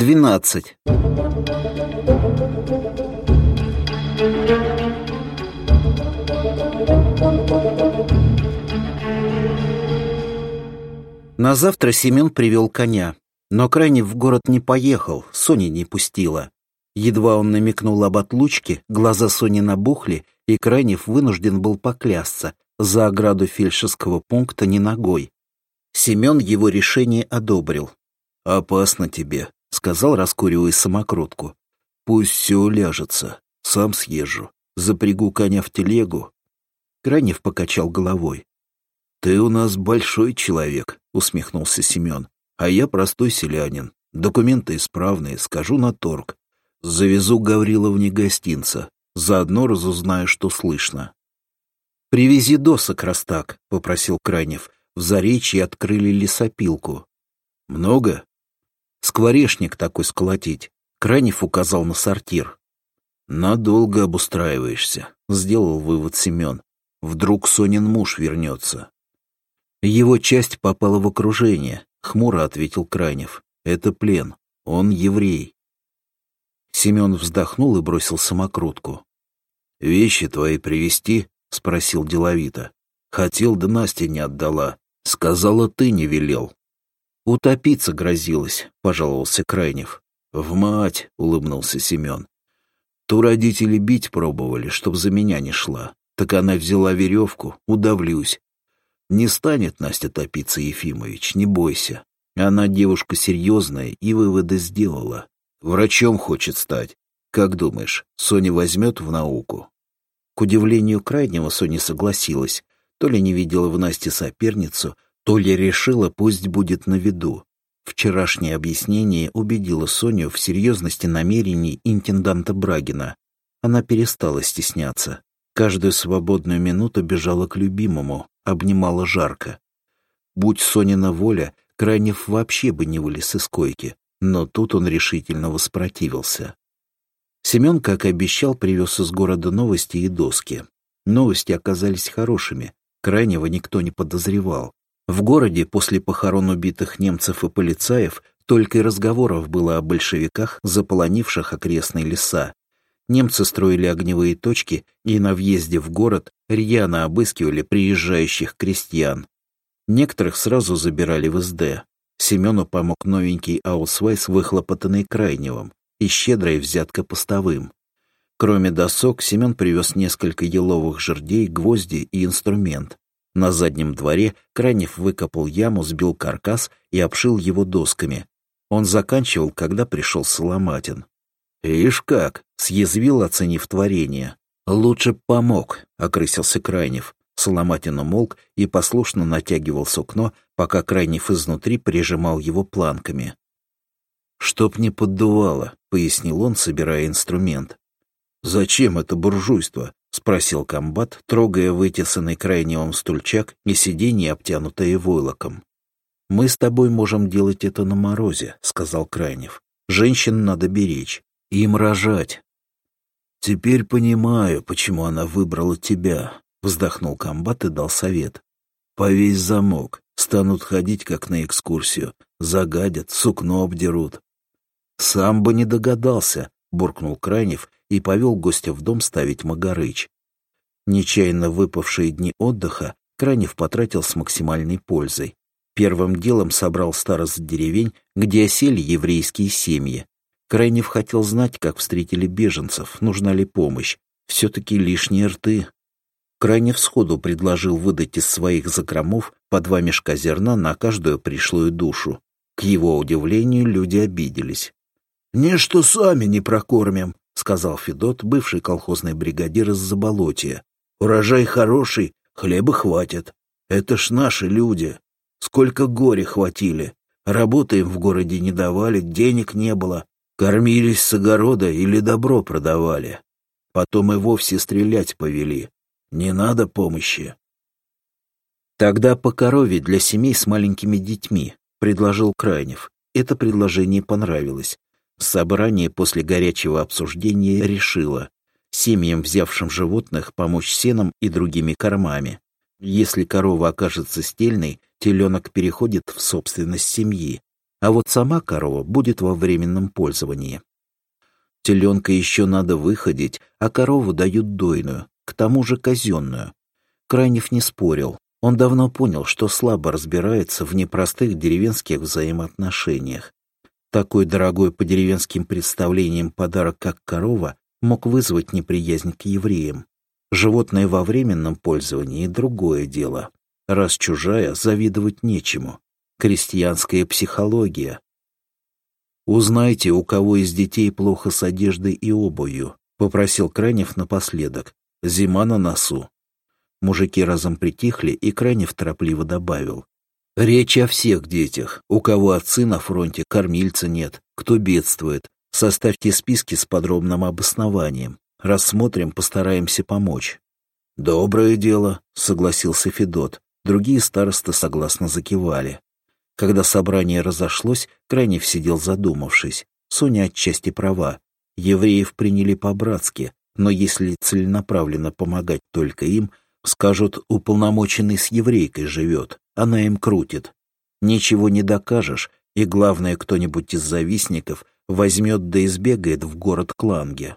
12. На завтра Семен привел коня, но Крайнев в город не поехал, Соня не пустила. Едва он намекнул об отлучке, глаза Сони набухли, и Крайнев вынужден был поклясться, за ограду фельдшерского пункта не ногой. Семен его решение одобрил. «Опасно тебе», — сказал, раскуривая самокрутку. «Пусть все уляжется, сам съезжу, запрягу коня в телегу». Крайнев покачал головой. «Ты у нас большой человек», — усмехнулся Семен, «а я простой селянин. Документы исправные, скажу на торг. Завезу Гавриловне гостинца, заодно разузнаю, что слышно». «Привези досок, Растак», — попросил Крайнев. В Заречье открыли лесопилку. «Много?» «Скворечник такой сколотить», — Крайнев указал на сортир. «Надолго обустраиваешься», — сделал вывод Семен. «Вдруг Сонин муж вернется». «Его часть попала в окружение», — хмуро ответил Крайнев. «Это плен. Он еврей». Семен вздохнул и бросил самокрутку. «Вещи твои привезти?» — спросил деловито. «Хотел, да Настя не отдала. Сказала, ты не велел». «Утопиться грозилась», — пожаловался Крайнев. «В мать!» — улыбнулся Семен. «Ту родители бить пробовали, чтоб за меня не шла. Так она взяла веревку, удавлюсь. Не станет Настя топиться, Ефимович, не бойся. Она девушка серьезная и выводы сделала. Врачом хочет стать. Как думаешь, Соня возьмет в науку?» К удивлению Крайнего, Соня согласилась. То ли не видела в Насте соперницу, то ли решила, пусть будет на виду. Вчерашнее объяснение убедило Соню в серьезности намерений интенданта Брагина. Она перестала стесняться. Каждую свободную минуту бежала к любимому, обнимала жарко. Будь Сонина воля, Крайнев вообще бы не вылез из койки, но тут он решительно воспротивился. Семен, как и обещал, привез из города новости и доски. Новости оказались хорошими, Крайнего никто не подозревал. В городе после похорон убитых немцев и полицаев только и разговоров было о большевиках, заполонивших окрестные леса. Немцы строили огневые точки и на въезде в город рьяно обыскивали приезжающих крестьян. Некоторых сразу забирали в СД. Семену помог новенький аусвайс, выхлопотанный Крайневым, и щедрая взятка постовым. Кроме досок, Семен привез несколько еловых жердей, гвозди и инструмент. На заднем дворе Крайнев выкопал яму, сбил каркас и обшил его досками. Он заканчивал, когда пришел Соломатин. «Ишь как!» — съязвил, оценив творение. «Лучше б помог», — окрысился Крайнев. Соломатин умолк и послушно натягивал сукно, пока Крайнев изнутри прижимал его планками. «Чтоб не поддувало», — пояснил он, собирая инструмент. «Зачем это буржуйство?» — спросил комбат, трогая вытесанный Крайневым стульчак и сиденье, обтянутое войлоком. «Мы с тобой можем делать это на морозе», — сказал Крайнев. «Женщин надо беречь, им рожать». «Теперь понимаю, почему она выбрала тебя», — вздохнул комбат и дал совет. «Повесь замок, станут ходить, как на экскурсию, загадят, сукно обдерут». «Сам бы не догадался», — буркнул Крайнев и повел гостя в дом ставить магарыч. Нечаянно выпавшие дни отдыха Крайнев потратил с максимальной пользой. Первым делом собрал старост деревень, где осели еврейские семьи. Крайнев хотел знать, как встретили беженцев, нужна ли помощь. Все-таки лишние рты. Крайнев сходу предложил выдать из своих закромов по 2 мешка зерна на каждую пришлую душу. К его удивлению, люди обиделись. «Не что сами не прокормим», — сказал Федот, бывший колхозный бригадир из Заболотья. «Урожай хороший, хлеба хватит. Это ж наши люди. Сколько горя хватили. Работы им в городе не давали, денег не было. Кормились с огорода или добро продавали. Потом и вовсе стрелять повели. Не надо помощи». «Тогда по корове для семей с маленькими детьми», — предложил Крайнев. Это предложение понравилось. Собрание после горячего обсуждения решило семьям, взявшим животных, помочь сеном и другими кормами. Если корова окажется стельной, теленок переходит в собственность семьи. а вот сама корова будет во временном пользовании. Теленка еще надо выходить, а корову дают дойную, к тому же казенную. Крайнев не спорил. Он давно понял, что слабо разбирается в непростых деревенских взаимоотношениях. Такой дорогой по деревенским представлениям подарок, как корова, мог вызвать неприязнь к евреям. Животное во временном пользовании — другое дело. Раз чужая, завидовать нечему. Крестьянская психология. «Узнайте, у кого из детей плохо с одеждой и обувью», — попросил Крайнев напоследок. «Зима на носу». Мужики разом притихли, и Крайнев торопливо добавил. «Речь о всех детях, у кого отцы на фронте, кормильца нет, кто бедствует. Составьте списки с подробным обоснованием. Рассмотрим, постараемся помочь». «Доброе дело», — согласился Федот. Другие старосты согласно закивали. Когда собрание разошлось, Крайнев сидел задумавшись. Соня отчасти права. Евреев приняли по-братски, но если целенаправленно помогать только им, скажут, уполномоченный с еврейкой живет, она им крутит. Ничего не докажешь, и главное, кто-нибудь из завистников возьмет да избегает в город Кланге.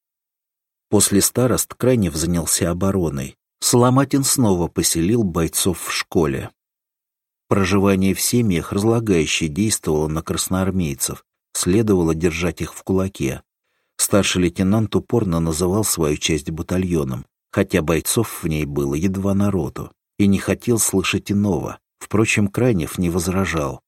После старост Крайнев занялся обороной. Соломатин снова поселил бойцов в школе. Проживание в семьях разлагающе действовало на красноармейцев, следовало держать их в кулаке. Старший лейтенант упорно называл свою часть батальоном, хотя бойцов в ней было едва народу, и не хотел слышать иного. Впрочем, Крайнев не возражал.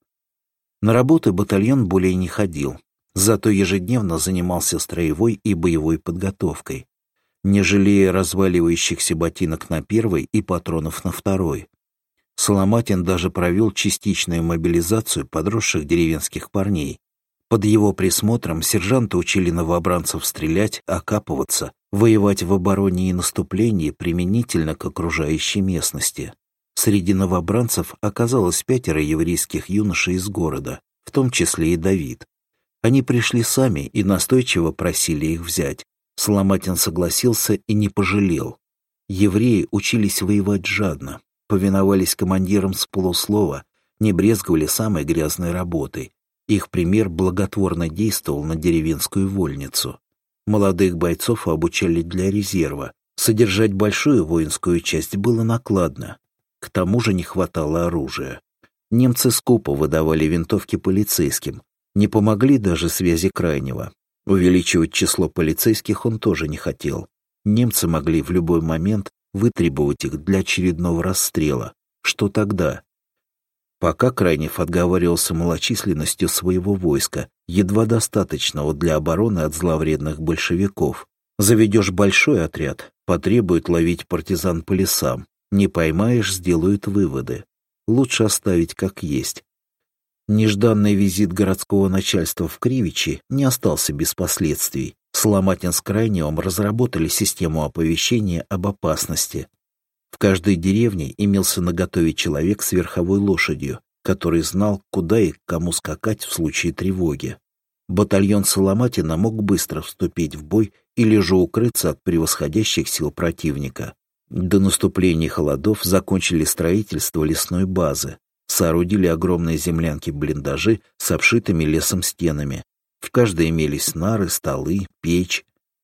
На работы батальон более не ходил, зато ежедневно занимался строевой и боевой подготовкой, не жалея разваливающихся ботинок на первой и патронов на второй. Соломатин даже провел частичную мобилизацию подросших деревенских парней. Под его присмотром сержанты учили новобранцев стрелять, окапываться, воевать в обороне и наступлении применительно к окружающей местности. Среди новобранцев оказалось 5 еврейских юношей из города, в том числе и Давид. Они пришли сами и настойчиво просили их взять. Соломатин согласился и не пожалел. Евреи учились воевать жадно, повиновались командирам с полуслова, не брезговали самой грязной работой. Их пример благотворно действовал на деревенскую вольницу. Молодых бойцов обучали для резерва. Содержать большую воинскую часть было накладно. К тому же не хватало оружия. Немцы скупо выдавали винтовки полицейским. Не помогли даже связи Крайнего. Увеличивать число полицейских он тоже не хотел. Немцы могли в любой момент вытребовать их для очередного расстрела. Что тогда? Пока Крайнев отговаривался малочисленностью своего войска, едва достаточного для обороны от зловредных большевиков. Заведешь большой отряд, потребует ловить партизан по лесам. Не поймаешь, сделают выводы. Лучше оставить как есть. Нежданный визит городского начальства в Кривичи не остался без последствий. Соломатин с Крайневым разработали систему оповещения об опасности. В каждой деревне имелся наготове человек с верховой лошадью, который знал, куда и к кому скакать в случае тревоги. Батальон Соломатина мог быстро вступить в бой или же укрыться от превосходящих сил противника. До наступления холодов закончили строительство лесной базы, соорудили огромные землянки-блиндажи с обшитыми лесом стенами. В каждой имелись нары, столы, печь.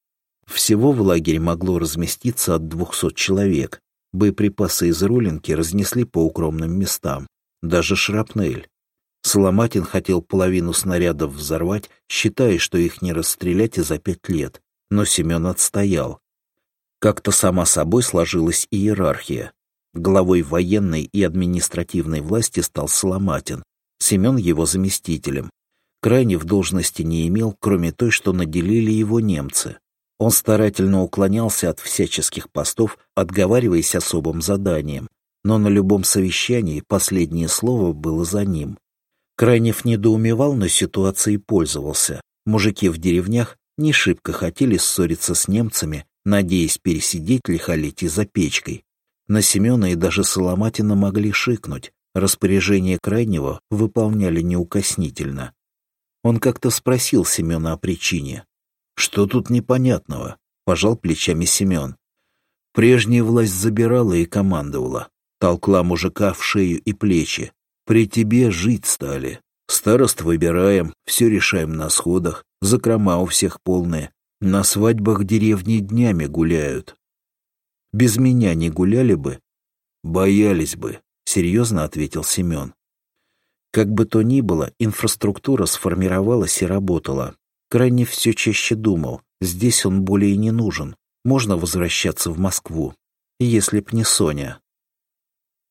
Всего в лагере могло разместиться от 200 человек. Боеприпасы из рулинки разнесли по укромным местам. Даже шрапнель. Соломатин хотел половину снарядов взорвать, считая, что их не расстрелять и за 5 лет. Но Семен отстоял. Как-то сама собой сложилась иерархия. Главой военной и административной власти стал Соломатин, Семен его заместителем. Крайнев должности не имел, кроме той, что наделили его немцы. Он старательно уклонялся от всяческих постов, отговариваясь особым заданием, но на любом совещании последнее слово было за ним. Крайнев недоумевал, но ситуацией пользовался. Мужики в деревнях не шибко хотели ссориться с немцами, надеясь пересидеть лихолетие за печкой. На Семена и даже Соломатина могли шикнуть, распоряжение Крайнего выполняли неукоснительно. Он как-то спросил Семена о причине. «Что тут непонятного?» — пожал плечами Семен. «Прежняя власть забирала и командовала, толкла мужика в шею и плечи. При тебе жить стали. Старост выбираем, все решаем на сходах, закрома у всех полные. На свадьбах деревни днями гуляют. Без меня не гуляли бы? Боялись бы, серьезно ответил Семен. Как бы то ни было, инфраструктура сформировалась и работала. Крайнев все чаще думал, здесь он более не нужен, можно возвращаться в Москву. Если б не Соня.